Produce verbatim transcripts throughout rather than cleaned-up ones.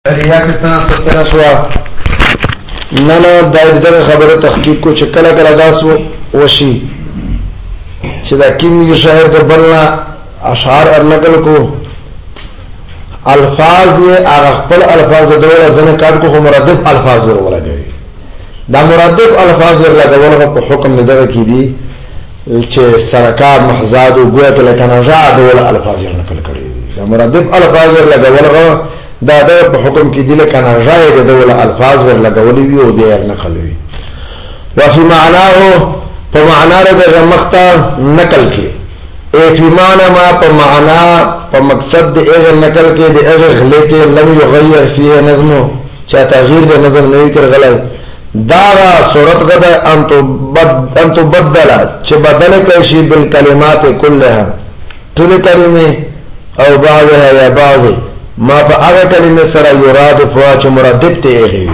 ریا کے ساتھ سترہ شوا نانا دائد در خبر تحقیق کو چکل کل اداس وشی چدا کیمی شہر در بلنا اشعار ارنقل کو الفاظ یہ اغفل الفاظ درولا زن کارد کو مرادف الفاظ درولا گئی دا مرادف الفاظ درولا گولا پا حکم ندر کی دی چه سرکار محزاد و گویا که لکن جا دولا الفاظ ارنقل کری دا مرادف الفاظ درولا گولا دا دا په حکم کې دی لکه نرجای د دول الفاظ ور لګولې وي او دی نقل وي وفي معناه په معنا د مختا نقل کې ای فی معنی ما په معنا په مقصد د هغه نقل کې د هغه غلې کې لم یغیر فيه نظم چا تغییر د نظم نه کړ غلای دا صورت غدا ان تو بد ان تو بدل چې بدل کړي شی بالکلمات كلها ټول کلمې او بعضها یا بعض ما پا اغا کلمه سرا یراد فوا چه مرادب تے اغیوی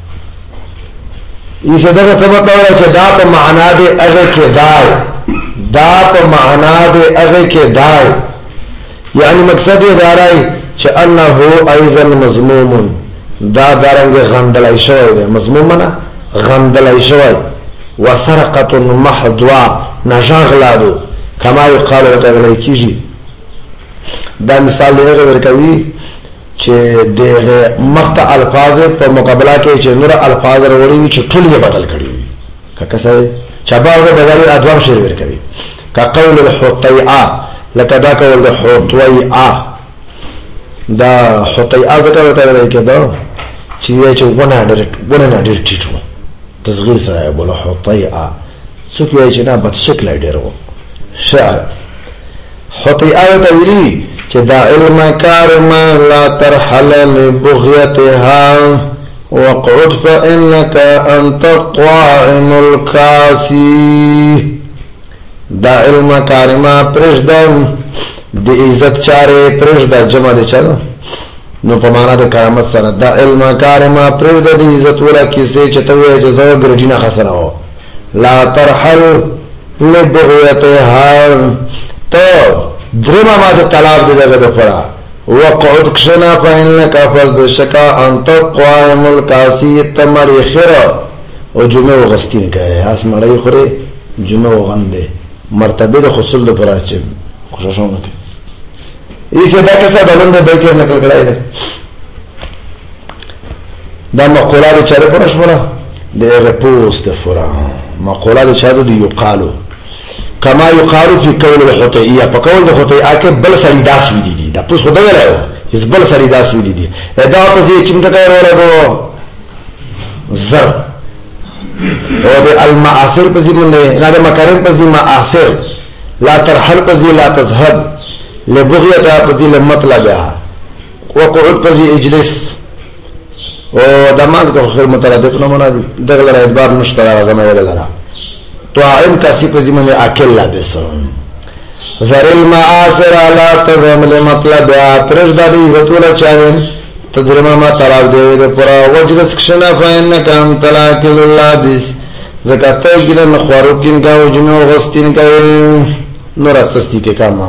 ایسا دقا سبت اولا چه دا پا معنا دے اغا کے دائی دا پا معنا دے اغا کے دائی یعنی مقصد دارائی چه انہو ایزن مضمومن دا دارنگ غندلائی شوئی دے مضمومنا غندلائی شوئی وسرقت محضوا نجاغلا دو کما یقالو تغلی کیجی دا مثال دے اغا برکوی چې دغه مقطع الفاظ په مقابله کې چې نور الفاظ وروړي وي چې ټول یې بدل کړي وي ککه څه چې بعضه بدل ادوار شعر ورکوي کقول الحطيعه لکه دا کول د حطيعه دا حطيعه ځکه ورته وایي کېدو چې یې چې ونه ډېر ونه نه ډېر ټیټو تصغیر سره بوله حطيعه څوک یې چې نه بد شکل ډېر وو شعر حطيعه ته ویلي چې دا علم کارما لا ترحل لبغيتها وقعد فإنك أنت الطاعم الكاسي دا علم کارما پرشدم دی عزت چاره پرشد جمع دی چا نو په معنا د کرامت سره دا علم کارما پرشد دی عزت ولا کیسه چتوي جزاء ګرجینا خسنه و لا ترحل لبغيتها تو درما ما د طلاب دی دغه دفرا وقعد کشنا فإنك فز بشکا انت قائم الکاسی تمری خیر او جمعه وغستین که اس مړی خوره جمعه وغنده مرتبه د خصل دفرا چې خوشاشونه که ایسه دا کسا دلون ده بیکر نکل کرائی ده دا مقولات چاره پرش برا ده رپوست فرا مقولات چاره ده یقالو کما یقالو فی قول الحطیئه په قول د حطیئه کې بل سړی داس ویلی دي دا پوس خدای راو اس بل سړی داس ویلی دي ادا په دې کوم ټکای ورغو زر او د المعاصر په ځای باندې نه د مکرم په ځای معاصر لا ترحل په ځای لا تذهب لبغیته په ځای مطلبها وقعد په ځای اجلس او دماغ کو خیر مترادف نه منادي دغه اعتبار نشته راځم ویل لرا طاعم کسی په ذمہ میں اکل لابسون ذر المعاصر لا تزم لمطلب اترج دادی عزت ولا چاوین تدرما ما طلب دی پورا وجلس کشنا فین کام طلاق اللابس زکات گله نخوارو کین کا وجنو غستین کا نور اسستی کے کام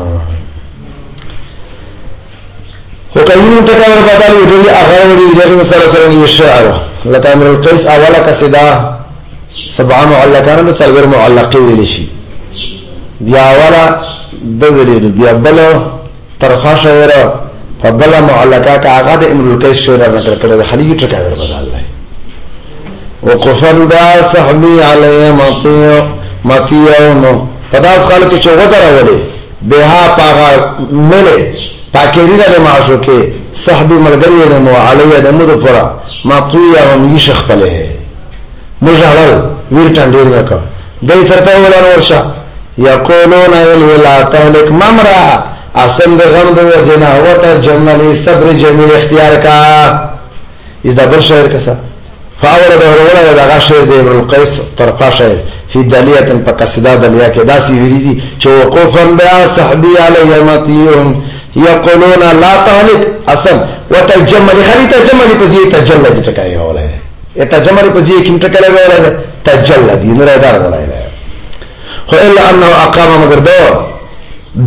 هو کین تکا بدل ویلی اغاوی جری سره سره الشعر لکامر القيس اولا کسدا سبعه معلقان د څلور معلقې ویل شي بیا والا د دې بیا بل طرفه شعر په بل معلقه کا هغه د امرؤ القیس شعر نقل کړی د خلیج ټکا ور بدل دی وقفن دا صحبی علی مطیع مطیعونو پدا خلک چې وګراولې بها پاغه مله پاکری د معشوقه صحبی مرګری د مو علی د مدفرا مطیعون یشخ پله مجهل ویرتان دیر نکا دی سرطا ولان ورشا یقولون الولا تهلک ممرا اصل ده غم ده وجنا وطا جمالی صبر جمیل اختیار کا از دا بر شعر کسا فاول ده ورولا ده غا شعر ده ابن القیس طرفا شعر فی دلیتا پا قصدا دلیا که داسی ویدی چه وقوفا بیا صحبی علی مطیعون یقولون لا تهلک اصل وطا جمالی خلیتا جمالی پزی تجمع دی چکایی اولا ہے اتجمل پزی کیم ټکل ویل تجلد نور ادار ولا خو الا انه اقام مگر دو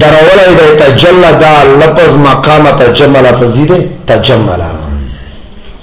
درول د تجلد لفظ مقام تجمل پزی ده تجمل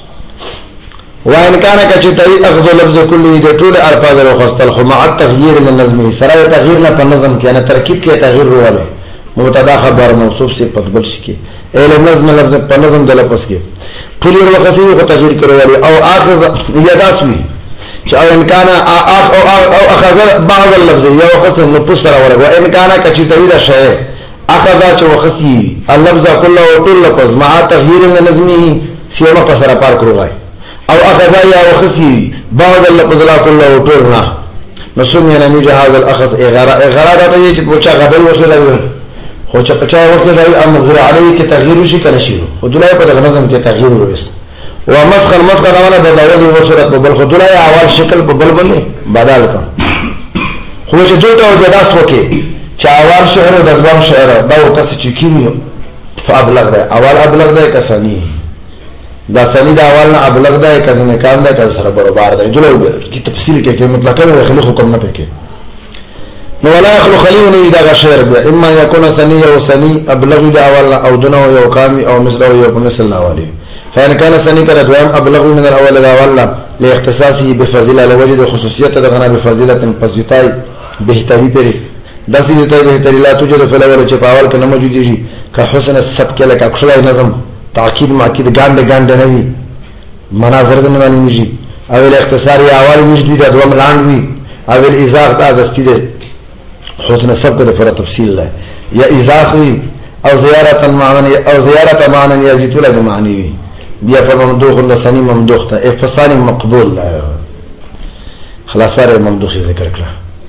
وان كان كچتای اخذ لفظ كله د ټول الفاظ او خاصه خو مع التغيير للنظم سره تغییر نه په نظم کې نه ترکیب کې تغییر وروله مبتدا خبر موصوف سے پتبل شکی اله نظم لفظ په نظم د لفظ کې ټول یو خاصي خو تغییر کړو او اخذ یداسوی چې او ان كان او اخذ بعض اللفظ یو خاصه نو پوښتنه وره وان كان كچتای د شی اخذ چې وخصي اللفظ كله او ټول لفظ مع تغيير للنظم سیمه قصره پار کړو او اخذ یا وخصي بعض اللفظ لا كله وطولنا نسمي نمي جهاز الاخذ اغراء اغراء دا ته چې پوچا غبل وخلوي خو چې پچا وخلوي امر غیر علی کې تغییر شي کنه شي او دلای په نظم کې تغییر ورس او مسخ المسخ دا نه بدلول او صورت په بل خو دلای اول شکل په بل بل بدل کا خو چې دوی ته بداس وکي چې اول شعر او دغه شعر دا وکړي چې کیمیو فابلغ ده اول ابلغ ده کسانی دا سنی دا اول نه ابلغ ده کزنه کام ده کز سره برابر ده دلو کی تفصیل کې کې مطلق نه خلق حکم نه پکې نو ولا يخلو خليل نه دا شعر به اما يكون سني او سني ابلغ ده اول او دنه او قامي او مثل او مثل الاولي فان كان سني كره دوام ابلغ من الاول ده اول لاختصاصه بفضيله لوجد خصوصيته دغنا بفضيله فضيلتای بهتري پرې داسې ته بهتري لا توجد في الاول چې پاول کنه موجود دي که حسن السبك لك اکشلای نظم تاکید ماکید ګاند ګاند نه وي مناظر نه باندې نشي او الاختصار یا اول وجود د دوم لاند وي او الازاق دا دستی ده حسن سبق د فر تفصیل ده یا ازاق وي او زیارت معنی او زیارت معنی یزيد له معنی وي بیا په ممدوح لسانی ممدوح ته افصال مقبول ده خلاص سره ممدوح ذکر کړه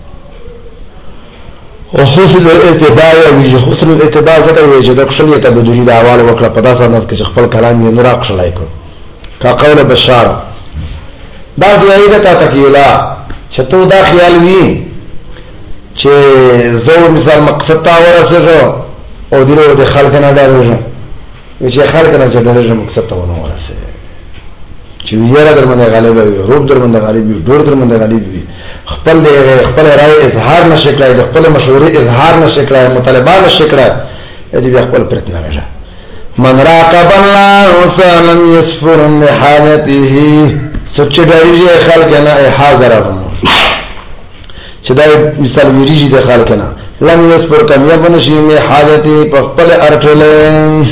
او حسن الاتباع وی حسن الاتباع زکه وی چې د خپلې تبدلی د احوال وکړه په داسې انداز کې خپل کلام یې نور اخلای کو کا قول بشار دا زیاده تا تکیلا چې تو دا خیال وی چې زو مثال مقصد تا ورسره او دیرو د خلک نه ډارېږي چې خلک نه ډارېږي مقصد ته ونه ورسره چې یاره در باندې غالب وي روب در باندې غالب وي ډور در باندې غالب وي خپل خپل رائے اظهار نشي کړای د خپل مشورې اظهار نشي کړای مطالبه نشي کړای دې خپل پرت نه راځي من راقب الله وسلم يسفر لحاجته سچ ډایږي خلک نه حاضرهم چې دا مثال ویریږي د خلک نه لم يسفر کم يبن شي می حاجتي په خپل ارټل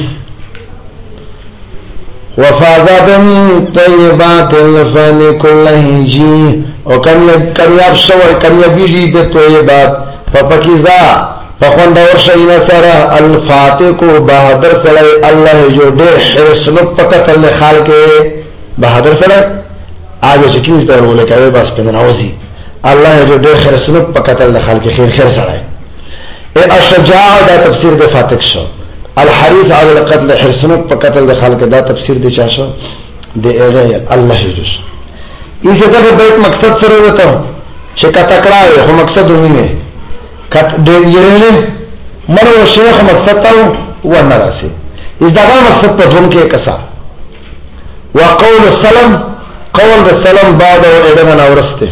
وفاز من طيبات الفن كله جي او کمیاب شوی کمیابیجی به طیبات فپکیزا فخوندور شئینا سرا الفاتح کو بہادر سلائی اللہ جو دیر حرسنب پکتل خال کے بہادر سلائی آگے چکیز دور بولے کہ باس پندناوزی اللہ جو دیر حرسنب پکتل خال کے خیر خیر سلائی اے اشجاع دا تفسیر دے فاتق شو الحریص علی القتل حرسنب پکتل خال کے دا تفسیر دے چاشو دے اغیر اللہ جو شو इसे कभी बैठ मकसद से रहता हूँ शेखा तकड़ा है हो मकसद उन्हीं में कत दे ये रहे मरो शेख मकसद था वो नरा से इस दफा मकसद पर धुन के कसा वक़ौल सलम قول السلام بعد اذن اورسته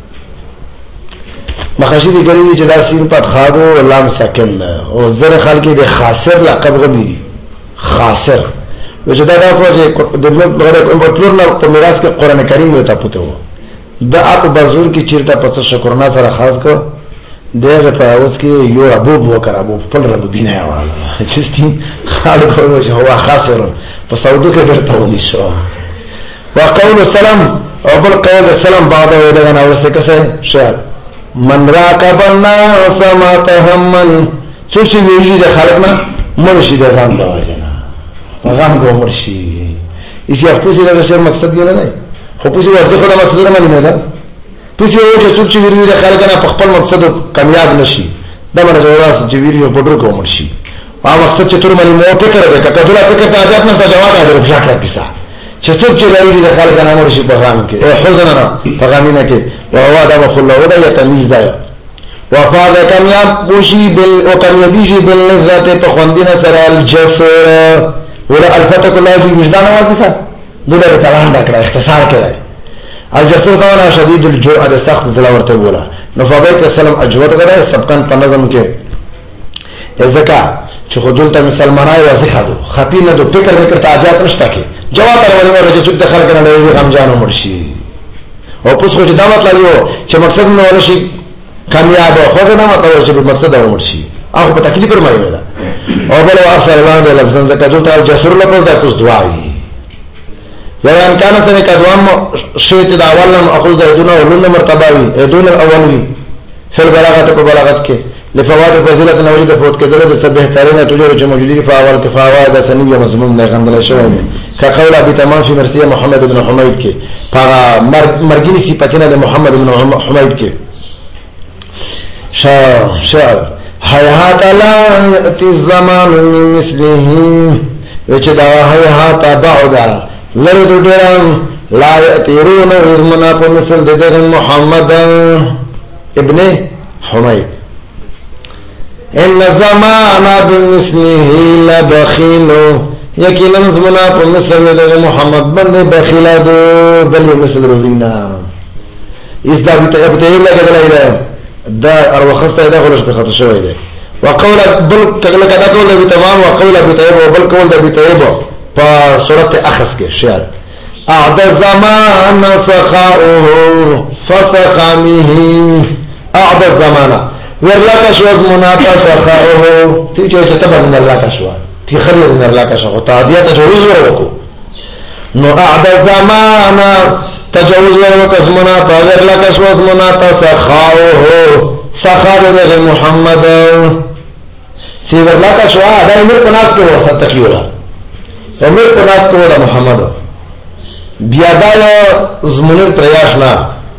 مخاشدی گلی چې دا سین پد خادو لام سکن او زر خلکی د خاسر لقب غبی خاسر وجه دا داسو چې د بغیر پلور نه په میراث کې قران کریم یو ته پته و دا اپ بازور کې چیرته پس شکرنا سره خاص کو دغه په اوس کې یو ابو بکر ابو خپل رب بینه واله چې ستي خالق هو خاسر په سعودو کې ډېر ته ونی شو وقول السلام او بل قول السلام بعد ودغه نو ورسته کسه شعر من راقب الناس ما تهمن څوک چې ویږي د خلق نه مرشي د غم دا وجنه غم کو مرشي اسی خپل څه د شعر مقصد دی نه خو په څه ورته خدای مقصد نه معنی ده په څه یو چې څوک چې ویږي د خلق نه په خپل مقصد کامیاب نشي دا باندې جواز چې ویږي په ډور کو مرشي هغه مقصد چې تر ملي مو فکر وکړه کله فکر ته اجازه نه جواب راځي په شکل کیسه چې څوک چې لري د خلک نه مرشي په غام کې اے حزن نه په غامینه کې او هو دا مخله ودا یا تمیز ده وفاض کامیاب بوشي بال او کامیابیږي بل ذات په خوندینه سره الجسر ولا الفتك الله في وجدان واقفه دغه کلام دا کړه اختصار کړه الجسر دا شدید الجوع د سخت زلاورته بولا نو فبیت السلام اجوت غره سبقن په نظم کې ازکا چې خودل ته مسلمانای واضح دو خپینه دو فکر وکړه اجازه نشته کې جواب ورکړي ورته چې د خلک نه لوي غم جانو مرشي او پس خو چې دا مطلب یو چې مقصد نه ورشي کامیاب خو نه مطلب چې مقصد اور مرشي هغه په تکلیف پر مایو ده او بل اکثر الله د لفظن زکاتو ته جسور لفظ ده پس دعایي یا ان کان سره کدوام شیت د اولن اخذ دون اولن مرتبه وي دون الاول وي فل بلاغت کو بلاغت کې لفوات فضیلت نوید فوت کې دغه څه بهترینه ټولې چې موجودي په اول کې فواید سنویه مضمون نه غندل شوی دی كقول ابي تمام في مرسيه محمد بن حميد کې پاغه مرګنی صفاتونه د محمد بن حميد کې شاعر شاعر حیات لا یأتی الزمان من مثله وچ دا حیات بعدا لرد ډیران لا یأتیرون رزمنا په مثل د محمد ابن حميد ان الزمان بمثله لبخيل یقینا زمنا په مثل د محمد باندې بخیلا دو بل مثل روینا اس دا بته بته لګیدل دی دا اروخسته دا غلش په خاطر شوی دی وقول بل کله کدا کول دی تمام وقول ابي طيب وبل کول دی طيب په سورته اخس کې شعر اعد الزمان سخاؤه فسخامه اعد الزمان ورلک شو مناتا سخاؤه تیجه چې تبر من الله شو تی خلیز من الله شو تعدیه تجوز ورکو نو اعد الزمان تجوز ورکو مناتا ورلک شو مناتا سخاؤه سخاء د محمد سی ورلک شو دا امیر پناس کې ورسره تکیولا امیر پناس کې ورا محمد بیا دا زمونږ پریاش نه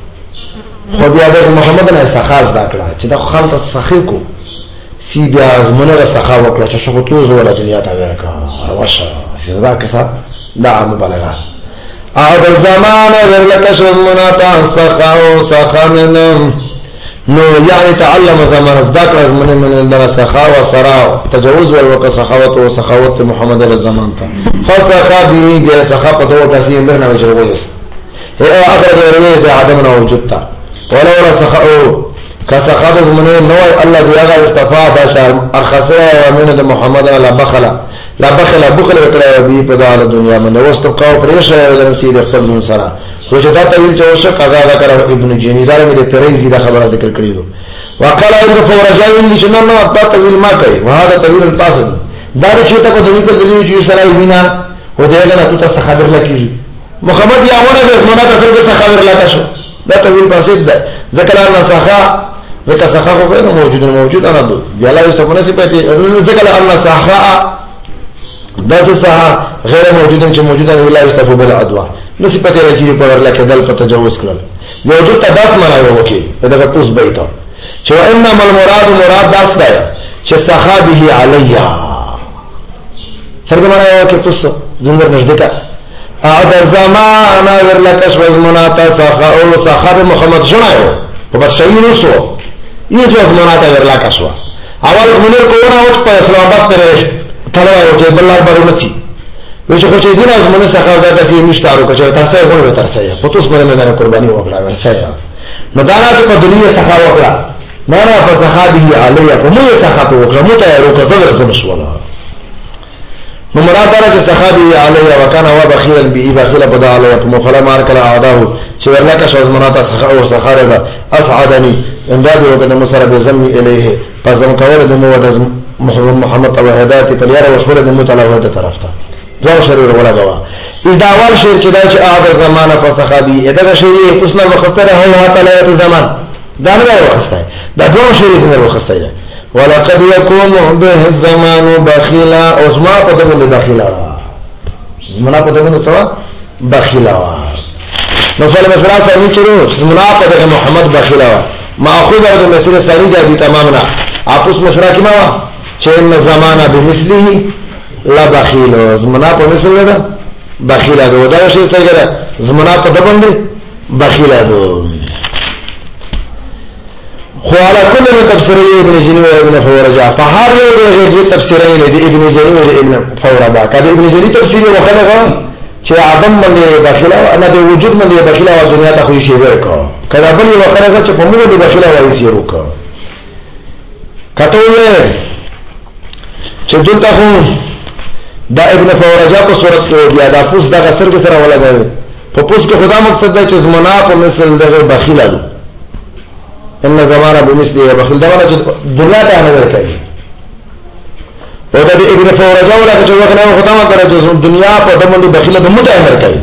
خو بیا د محمد نه سخاز دا کړه چې دا خلک سخی کو سی بیا زمونږ سخا وکړه چې شغو توز ولا دنیا ته ورکا ورشه دا کسب دا مبالغه او د زمانه ورلک شو مناتا سخا او سخانن نو يعني تعلم زمان ذكر من من در سخاء وسراء تجاوز وك سخاوت وسخاوت محمد الزمان فسخا به بسخاء تو كثير من وجرولس هي اخر الروايه عدم وجود ولو سخاء كسخاء من نو الله يغا استفاء بشر ارخص ومن محمد لا بخل لا بخل بخل وکړه به په دال دنیا من واستقاو پرېشه د سید خپل سره وجدا طويل جوشه قضا ذكر ابن جني دار من التريزي ده خبر ذکر کړی دو وقال ابن فورجاء ان شنو نو اتا طويل ما کوي وهذا طويل القاصد دا چې ته په دې کې دلیل چې سره وینا و دې نه ته خبر لکې محمد یا ونه د زمانه ته څه خبر لکه شو دا طويل قاصد ده ذکر ان سخاء ذکر سخاء غیر موجود موجود انا دو بیا لا سمونه صفته ذکر ان سخاء دا سخاء غیر موجود چې موجود نه ویلا صفو بل ادوا نسی پته لګي په ورلا کې دل په تجاوز کړل یو د تداس معنی وکي دا پوس بیت چې انما المراد مراد داس دی چې صحابه علیا څنګه معنی وکي پوس زنګر نزدیکا اعد زمان ورلا کشف مناتا صحا او صحاب محمد جنایو په بشیر سو یې زو مناتا ورلا کشف اول منیر کوونه او په اسلام آباد پر تلو چې بلال بارونسی وش خو چې دین از منه څخه دا چې مشتارو کچو تاسو یې غوړو تر څه په توس باندې نه قرباني وکړه ورسره نو دا نه په دنیا څخه وکړه نه نه په صحابه علیه په موږ څخه وکړه مو ته یو څه ورسره شولا نو مراد دا چې صحابه علیه وکانه و بخیل به بخیل بدا علیه مخلا مار کله اعداه چې ورلکه شوز مناته څخه او سخاره دا اسعدني امداد وکړه مسره به زمي الیه پزم کول د مو د محمد او هدایت په یاره وشوره د متعالی وحده طرف ته دو شریر ولا غوا از دا اول شیر چې دا چې اعد زمانه په صحابي دا شیر اوسنه وخستره هو تعالی زمان دا نه وخسته دا دو شیر نه وخسته ولقد يكون به الزمان بخيلا اوسما په دغه بخیلا زمانه په دغه سوا بخیلا نو فل مسرا سړي چرو زمانه په دغه محمد بخیلا ماخوذ د مسره سړي د تمامنا اپس مسرا کی ما چې ان زمانه بمثله لا بخیل زمنا په مثل ده بخیل ده دا شی څنګه زمنا په دبندې بخیل ده خو على كل تفسيري ابن جني وابن فورجا فهر یو د تفسیرین دي ابن جني او ابن فورجا کله ابن جني تفسیر وکړه چې عدم باندې بخیل او نه د وجود باندې بخیل او دنیا ته خو شی ورکړه کله بل وکړه چې په موږ د بخیل او شی ورکړه کته چې دلته خو دا ابن فورجا په صورت کې بیا دا پوس دا غسر کې سره ولګوي په پوس کې خدا مقصد دا چې زمنا په مثل دغه بخیل ده ان زمانه بمثله بخیل دا ولا چې دنیا ته نه ورکړي او دا ابن فورجا ولا چې وغلا خدا ما درجه دنیا په دمن بخیل ده متعه ورکړي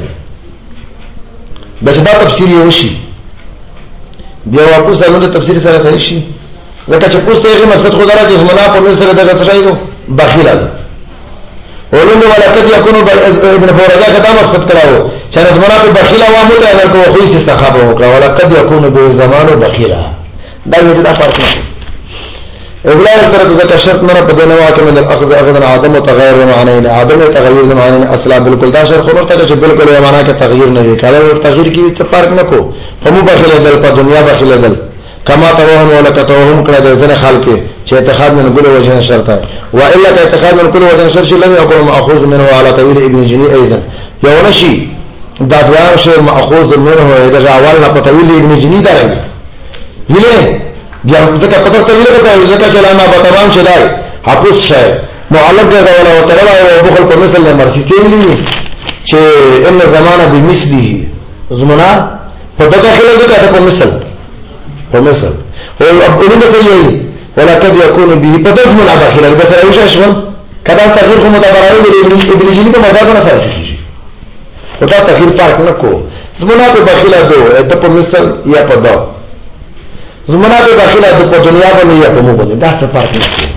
بس دا تفسیر یو شي بیا واپس امونه تفسیر سره صحیح شي لکه چې پوس ته مقصد خدا را چې زمنا په مثل دغه څه بخیل ده ولنه ولقد يكون ابن فورجا کدا مقصد کراو چې زمانہ په بخیله و مو ته ورکو خو یې استخابه وکړه ولقد يكون به زمانه بخیله دا یو دا فرق نه اذلا تر ذکر شرط نه په دنه واکه من الاخذ اخذ عدم تغیر معنی عدم تغیر معنی اصلا بالکل دا شرط خبر ته چې بالکل معنی کې تغییر نه وکړي او تغییر کې څه فرق نه کو په مو بخیله دل په دنیا بخیله دل کما توهم ولکه توهم کړه د ځنه خلک چې اتخاذ من كل وجه شرط ہے والا اتخاذ من كل وجه شرط لم يكن ماخوذ منه على طويل ابن جني ايضا يونشي دا دوام شی ماخوذ منه اذا اول په طويل ابن جني درنګ ویله بیا ځکه په طويل کې ځکه چې لاما په تمام شدای حفظ شي معلق دا ولا وتعالى او بخل په مثل مرسي ویلي چې ان زمانه بمثله زمانه په دغه خلک ته په مثل په مثل هو ابن سيئ ولقد يكون به بدز من ابخيل بس راوش اشون کدا تغییر خو متبرای دی ابن جنی په مزاج نه سره شي او دا تغییر فرق نه کو زمونه په بخیل دو ته په مثل یا په دا زمونه په بخیل دو په دنیا باندې یا په مو باندې دا څه فرق نه کو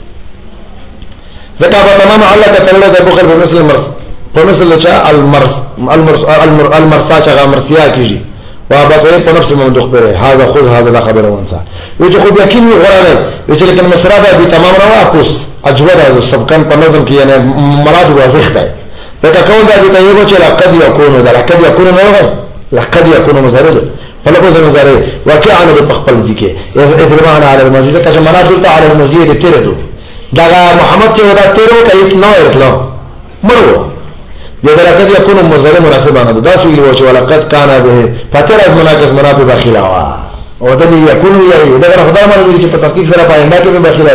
ځکه په تمام الله تعالی د بخل په مثل مرس په مثل چا المرس المرس المرسا چا مرسیا کیږي وابطه په نفس موضوع بره هذا خذ هذا لا خبر وانسى وجه خود یقین غرانه وجه لیکن مسرابه به تمام روا پوس اجوره سبکن په نظم کې یعنی مراد واضح ده دا کول دا به یو چې لقد يكون دا لقد يكون نه لقد يكون مزرد فلقد مزرد واقعا بخپل ذکر اذ معنا على المزيد کله مراد على المزيد تیرو دا محمد چې ودا تیرو کایس نو ارتلو مرو یذ لقد يكون مزرد مناسبانه دا سویل و چې ولقد كان به فتر از مناقص منافع بخیلا وا او د دې یکون یې دا خدای مله چې په تحقیق سره پاینده کې بخیلات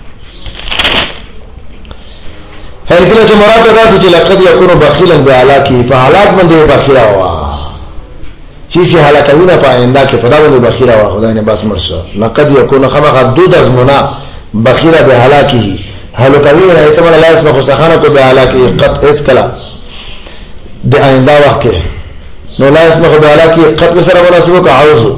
هل کله چې مراد دا چې لقد يكون بخیلا بعلاکی فعلاک باندې بخیلا وا چې سي هلاکونه پاینده کې په دا باندې بخیلا وا خدای نه بس مرشه لقد يكون خمخ دود از منا بخیلا بعلاکی هلاکوي نه اسم الله اسمه خصخانه بعلاکی قط اس کلا د آینده وخت کې نو لا اسمه بعلاکی قط سره مناسبه کا عوض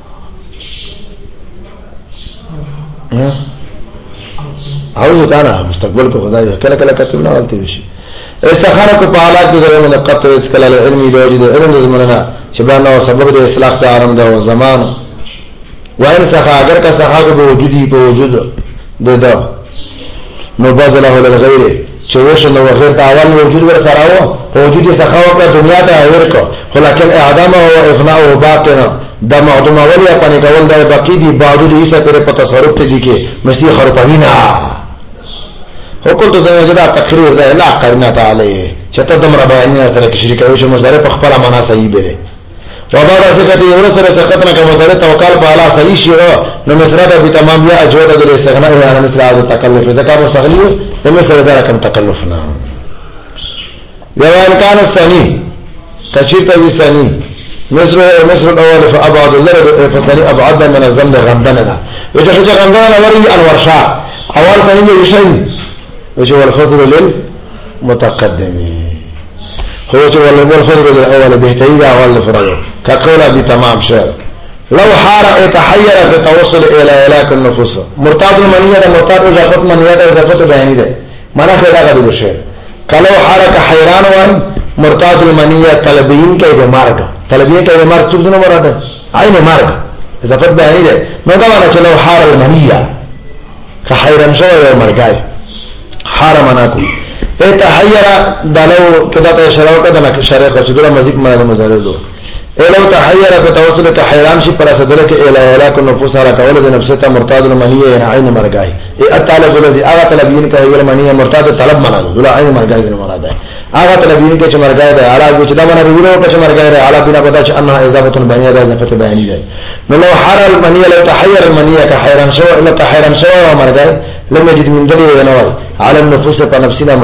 عوض کانا مستقبل کو خدای کله کله کتب نه ولته شي استخاره کو په حالات د زمانه قط اس کله علمي لوجد علم د زمانه شبانه او سبب د اصلاح ته آرام ده زمان وان سخا اگر کا سخا کو وجودي په وجود ده ده نو بازله للغير چې وشل نو غیر ته اول وجود ور سره وو په وجود سخا او په دنیا ته ورکو خو لکن اعدام او اغناء او باطنه دا معدوم اولی اپنے کول دا باقی دی باوجود ایسا پر په تصرف ته دي کې مستی خرپوینا حکم ته زموږ دا تقریر دا لا قرنا تعالی چې ته دمر بیان سره کې شریک اوی چې مزاره په خپل معنا صحیح بره وبا دا څه کته یو سره څه ختمه کوم مزاره توکل په الله صحیح شي نو مسره به تمام بیا اجوده د استغناء یا مسره د تکلف زکات مستغلی د مسره دا کم تکلف نه یوان کان الثانی کچیته وی ثانی مصر مصر الاول فابعد الذرد فثاني ابعد من الذنب غندنا وجه غندنا وري الورشاء اول ثاني يشين وجه الفضل للمتقدم هو وجه الفضل الاول بهتيجا اول فرض كقول بتمام شر لو حار يتحير في التوصل الى هلاك النفوس مرتاد المنيه مرتاد اضافه منيه اضافه بياني ده معنا خدا غدو شر کلو حرک حیران وای مرتاد المنیه طلبین کې د مرګ طلبین کې د مرګ څه نه مراده عین مرګ اضافه بیان ده نو دا ونه چې لو حار المنیه که حیران شو یو مرګای حار مناکو اتحیر دلو کدا ته اشاره وکړه د شریعت چې دغه مزید معنی مزاره دو لو تحیر په توسل کې حیران شي پر صدره کې اله اله کو نفوس را کول د نفس ته مرتاد المنیه عین مرګای ای طالب الذي اغه طلبین کې یل منیه مرتاد طلب معنا دو عین مرګای نه مراد ہے اغه طلبین کې چې مرګای ده اعلی چې دا معنا ویلو چې مرګای ده اعلی بنا پتا چې انها اضافه بیان ده اضافه بیان ده نو لو حر المنیه لو تحیر المنیه که حیران شو الا حیران شو مرګای لم يجد من دلیل ونوال على النفوس په نفسنا باندې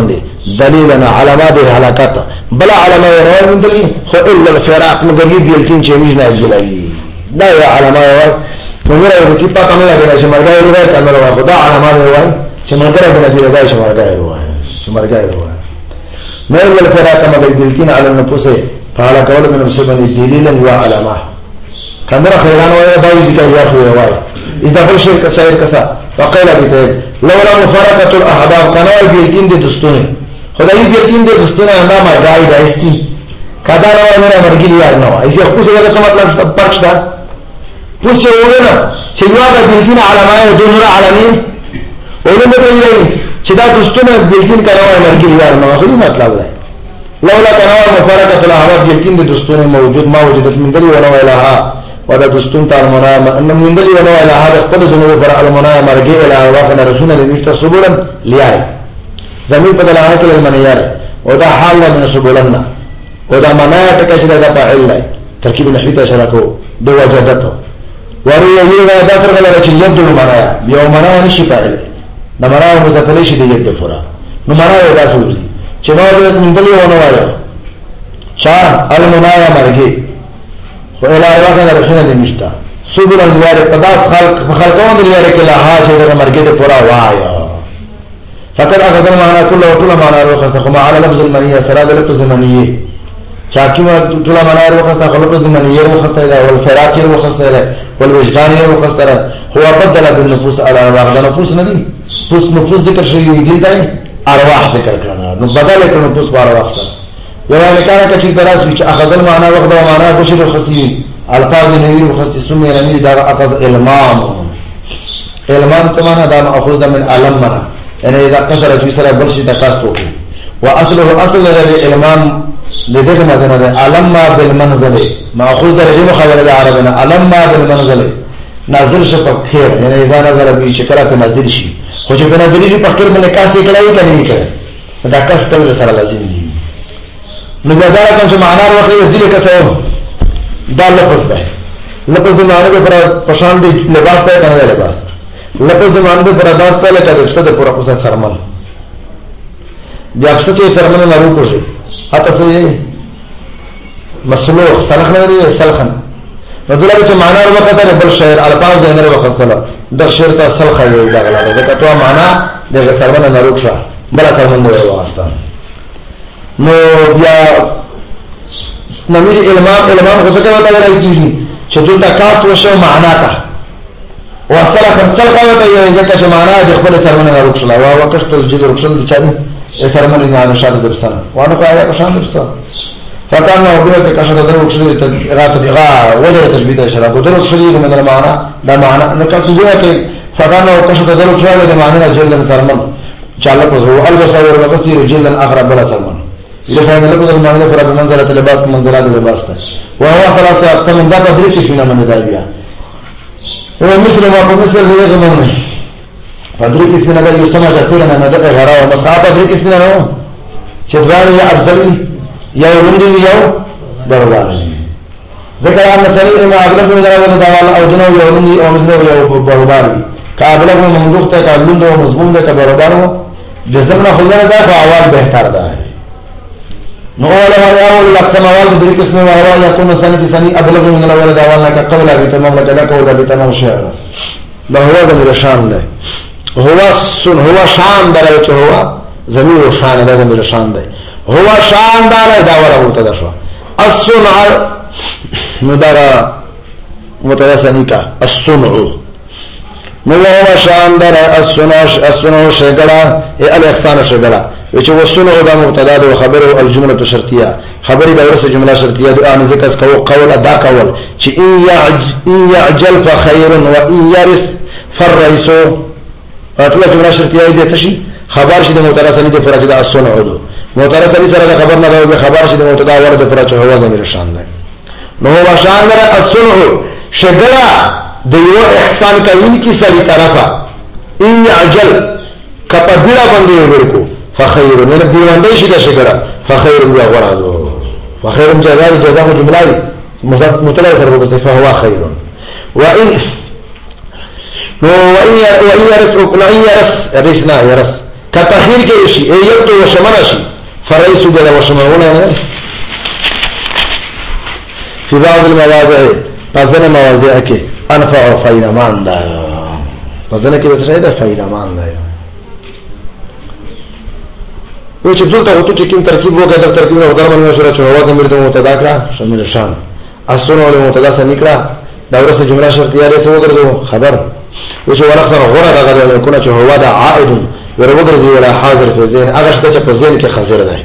دليلنا علامات هلاكات بلا علامة يروي من دليل خو إلا الفراق مقريب يلتين شميجنا الجلالي دا يا علامة يروي مغيرا يرتيب باقا ملا بنا شمرقا يروي كان ملا خدا علامات يروي شمرقا بنا بنا دا شمرقا يروي شمرقا يروي ما إلا الفراق مقريب يلتين على النفوس فعلى قول من المسلمين دليلا وعلامة كان مرا خيران ويا باوي ذكر يا أخوي يروي إذا كل شيء كسائر كسا فقيل بتاعي لولا مفارقة الأحباب كانوا يلتين دي دستوني خدای بیتین دې دستونه نه ما دای دایستی کدا نو نه مرګی یار نو ایسه خو څه دا مطلب پرچتا پوښتنه وونه چې یو دا بیتین علامه د نور عالمین ولنه کوي چې دا دستونه بیتین کړه مرګی یار نو خو مطلب ده لولا كانوا مفارقة الأحباب بیتین دې دستونه موجود ما وجدت من دلی ونه الها ودا دستون تعال منام ان من دلی ونه الها خپل جنوب پر المنام مرګی الها واخنا رسول الله مشت صبرا لیای زمین په دلایل کې المنیار او دا حال من سبولنا او دا مناط کې چې دا فاعل دی ترکیب نحوی ته شرکو د وجدته ورو یو دا تر غلره چې یبدو معنا یو معنا نشي فاعل دا معنا مضاف شي دی د فورا نو معنا دا سوري چې ما د من دلی ونه وایو چار المنایا مرګي او الى واخه رسول الله مشتا سبولن یار پداس خلق خلقون دی یار کې لا ها چې د مرګي د پورا وایو فقط اخذ المعنى كله وطول معنى وخصة ما على لفظ المنية سراد لفظ المنية شاكي ما طول معنى وخصة لفظ المنية وخصة والفراقي وخصة والوجداني وخصة هو بدل بالنفوس على أرواح ده نفوس ندي نفوس نفوس ذكر شيء يجي داي أرواح ذكر كنا بدل النفوس بأرواح سر يعني كان كشيء براس ويش أخذ المعنى وخذ معنى بشر وخصي القاضي النبي وخصي سمي رمي ده أخذ إلمام إلمام سمعنا ده أخذ من علمنا يعني إذا قصر في سر برشي تقاستو وأصله أصل هذا الإلمام لذلك مثلا علم بالمنزل ما أخذ درجة مخالفة العربنا علم بالمنزل نازل شبك خير يعني إذا نزل بشكل بنازل شيء خوش بنازل شيء بخير من كاس يكلاي كلامي كلام هذا كاس تقول سر لازم دي نبدأ كم شو معناه وخير يزيل كسائم ده لفظ به لفظ معناه بفرا پشان دي لباس ده كنا لباس لفظ د معنی پر اداس ته لکه د څه پورا پوسه سرمن بیا څه چې سرمن نه وروکو اته څه مسلوخ سلخ نه دی سلخن بدله چې معنی ورکړه بل شعر الفاظ د نه وخصله د شعر ته سلخ وی دا غلا ده کته معنی د سرمن نه وروکشه بل سرمن نه واسطه نو بیا نمیر علماء علماء خو څه کوي دا کیږي چې دلته کاست وشو معنا ته وصلك السلقة وتي ذكر شمعنا دخل سرمن الركشلا ووكشت الجد الركشل تشادي سرمن يعني شاد درسنا وانا قاعد كشان درسنا فكان موجود كشان الركشل رات دغا وجه تثبيت الشرع الركشل من المعنى ده معنى نكتب جوا فكان كشان الركشل ده معنى جلد سرمن چالك هو البصور وقصير جلد اقرب بلا سرمن إذا كان لفظ المعنى فرق منزلة اللباس منزلات اللباس وهو ثلاثة أقسام ده تدريك فينا من ذلك ومثل ما مثل ذلك من فدريك اسمنا قال يسمى جاتورنا ندقى غراء ومسخاء فدريك اسمنا نو شدواني يا أفزلي يا ولندي يا برباري ذكر عن مسائل ما أغلق من ذلك ودعوال أو جنو يا ولندي أو مثله يا برباري كأغلق من ممدوخ تك أغلند ومزبوم تك برباره جزمنا خلنا ذا فعوال بهتر ذا نقول له أول الأقسام أول تدريك اسمه وهو يكون سنة سنة أبلغ من الأول دعوان لك قبل بتمام لك لك ولا بتمام شعر لا هو ذا شان له هو سن هو شان ده هو زمير شان ده زمير شان ده هو شان ده دعوة مبتدا شو الصنع مدرا مبتدا ثاني الصنع مو هو شان ده الصنع الصنع شغلا الإحسان شغلا وچ وصنع ده مبتدا ده خبره الجملة الشرطية خبري ده ورث جملة شرطية ده ان ذکر کو قول ادا کول چې ان يعجل فخير وان يرث فالرئيس اطلع جملة شرطية دي تشي خبر شي ده مبتدا ثاني ده فرج ده الصنع ده مبتدا ثاني سره ده خبر نه ده خبر شي ده مبتدا ورده فرج هو ضمير شان ده نو هو شان ده الصنع شغلا ده یو احسان کوي کی سړي طرفه ان يعجل کپبلا باندې ورکو فخير من بيوندي شي ده شګړه فخير بیا غواړو فخير جزاء جزاء جمله مطلق سره فهو خير وان وان وان يرس وان يرس رسنا يرس كتخير كيشي اي يبدو وشمنشي فرئيسو بلا وشمنونا في بعض المواضع بعضنا مواضع كي انفع فايدة مان دا بعضنا كي بتشاهد فايدة مان دا وچ دلته وته چې کوم ترکیب وکړه د ترکیب نو درمن مشوره چې هوا زمير ته متدا کړه شامل شان اصلونه له متدا سره نکړه دا ورسره جمله شرطیه لري څه وګرځو خبر وچ ورخصر غوړه دغه کونه چې هوا دا عائد ورغرزي ولا حاضر في ذهن هغه شته چې په ذهن کې حاضر دی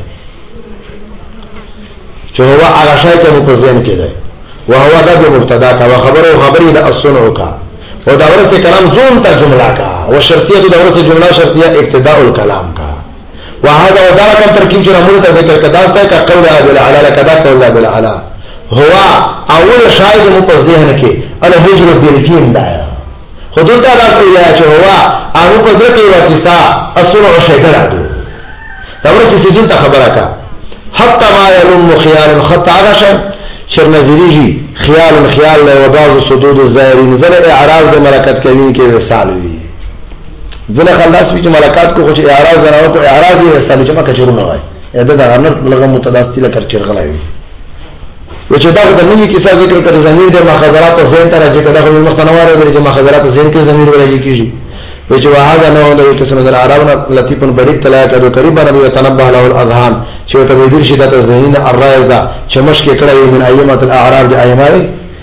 چې هوا هغه شی چې په ذهن کې دی وهو دا مبتدا کا خبر او خبري دا اصلونه کا او دا ورسره کلام زون ته جمله کا او شرطیه دا ورسره جمله شرطیه ابتداء الكلام کا وهذا وذلك تركيب جمهور ذکر کدا است کا قول بالعلا کدا قول بالعلا هو اول شاهد مو په ذهن کې ال هجر بالفين دا حدود دا کوي چې هو هغه په ذکر کې واقعا اصل او شیطان راځي دا ورسې سجن ته خبره کا حتى ما يلم خيال خط عشر شرمزريجي خيال خيال و بعض صدود الظاهرين زل اعراض د ملکت کوي کې رسال وي ځنه خلاص وی چې ملکات کو خو اعراض نه او اعراض یې رسال چې ما کچرونه وای اته دا امر لغه متداستي لکه چرغلای وي و چې دا د نوې کیسه ذکر کړي زمير د مخازرات او زين تر چې کله خو مختنوار دي چې مخازرات زين کې زمير ولای کیږي و چې وهذا نو د قسم د عربنا لطيف بريد تلا کړو قریبا نو تنبه له الاذهان چې ته بدر شدت الذهن الرائزه چې مشکې کړي من ايمه الاعراب د ايمه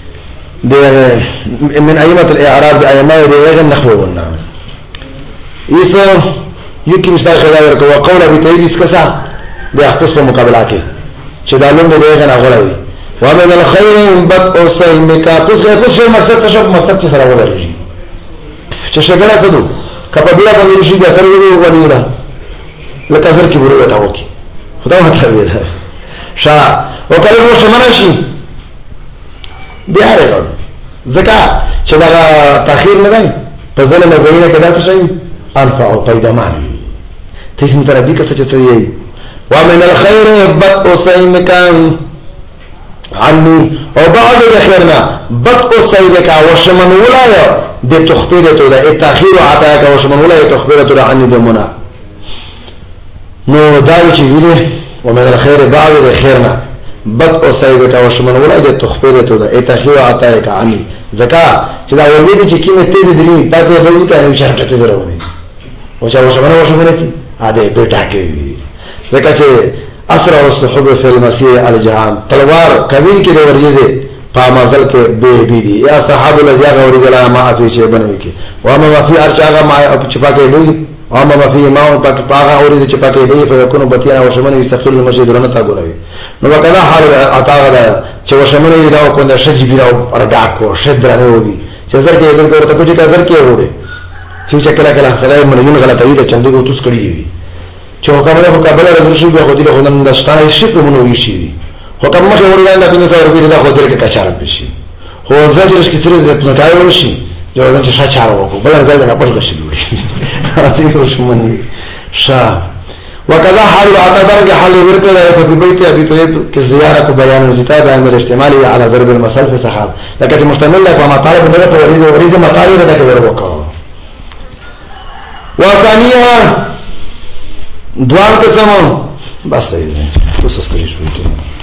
من ايمه الاعراب د ايمه د غیر نحونا ایسو یکی مشتاق خدا ورکو وقول ابي طيب اسکسا د اختص په مقابله کې چې دا لوم د غیر نه غوړوي ومن الخير بدء سلمك پس پس مقصد څه مقصد څه سره ولري چې شګړه څه دو کپه بیا باندې شي بیا سره ویل ونیرا لکه زر کې ورته وکی خدای مطلب دی شا او کله مو شمنه شي بیا راغله ځکه چې دا تاخير نه دی په ځل مزینه کې دا څه شي انفع او پیدامان تاسو تر دې کڅ چې څه یې ومن الخير بدء سلمك عني او بعض الخيرنا بدء سلمك وشمن ولا د تخبيرته ده التاخير عطاك وشمن ولا تخبيرته عني دمنا نو داوي چې ویله ومن الخير بعض الخيرنا بدء سلمك وشمن ولا د تخبيرته ده التاخير عطاك عني زکا چې دا ولې چې کیمه تیز دي تاسو به وایي چې شرط ته درونه او چې وشمن وشمن سي اده بیٹا کې زکا چې اسرع الصحب في المسير الجهام تلوار کبین کې ورجزه پامازل کې به بي دي یا صحاب الازیاغ ورجلا ما افي چې بنوي کې و ما في ارچاغه ما چپا کې لوي او ما في ما پاک پاغه اوري چپا کې دی فيكون بتينا وشمن يستقل المسجد رنتا ګوروي نو وکړه حال عطاغه دا چې وشمن یې دا کو د شج بیراو ارګه کو شدرانه وي چې زر کې دغه ورته کوجه زر کې وره چې چې کله کله سلام مليون غلطه وي د چندې کو توس کړی وي چې حکم له قبل رسول به خو دې خو نن د ستاره شي په مونږ وشي حکم مخه ورغان د پینځه سو روپۍ د خو دې کې کچاره بشي خو زجر چې سره دې په کای ورشي جوړ چې شا چارو کو بل ځای نه پټ شي راځي خو شمنوي شا وکذا حال اعتبر حال ورکړه په بیت ابي طيب کې زیارت بیان الزتا بیان الاستعمالي على ضرب المثل في صحاب لکه مشتمل په مطالب نه په وريده وريده مطالب نه کوي ورکو وثانيه دوام قسم بس دی تاسو ستړي شوئ